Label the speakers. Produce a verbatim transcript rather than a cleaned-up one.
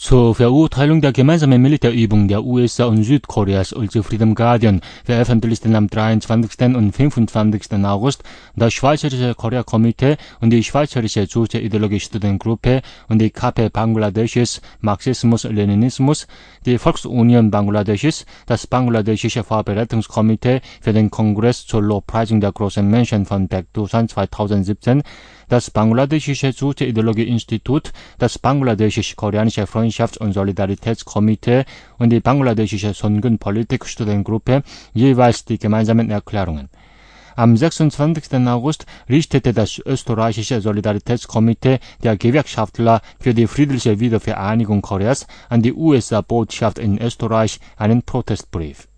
Speaker 1: Zur Verurteilung der gemeinsamen Militärübung der U S A und Südkoreas ullte Freedom Guardian veröffentlichten am dreiundzwanzigsten und fünfundzwanzigsten August das Schweizerische Korea-Komitee und die Schweizerische Juche-Ideologie-Studentengruppe und die K P Bangladesches Marxismus-Leninismus, die Volksunion Bangladesches, das Bangladeschische Vorbereitungskomitee für den Kongress zur Lobpreisung der großen Menschen von Baekdusan zweitausendsiebzehn, das Bangladeschische Juche-Ideologie-Institut, das Bangladesch-Koreanische Freundschafts- und Solidaritätskomitee und die Bangladeschische Songun-Politik-Studentengruppe jeweils die gemeinsamen Erklärungen. Am sechsundzwanzigsten August richtete das österreichische Solidaritätskomitee der Gewerkschaftler für die friedliche Wiedervereinigung Koreas an die U S A-Botschaft in Österreich einen Protestbrief.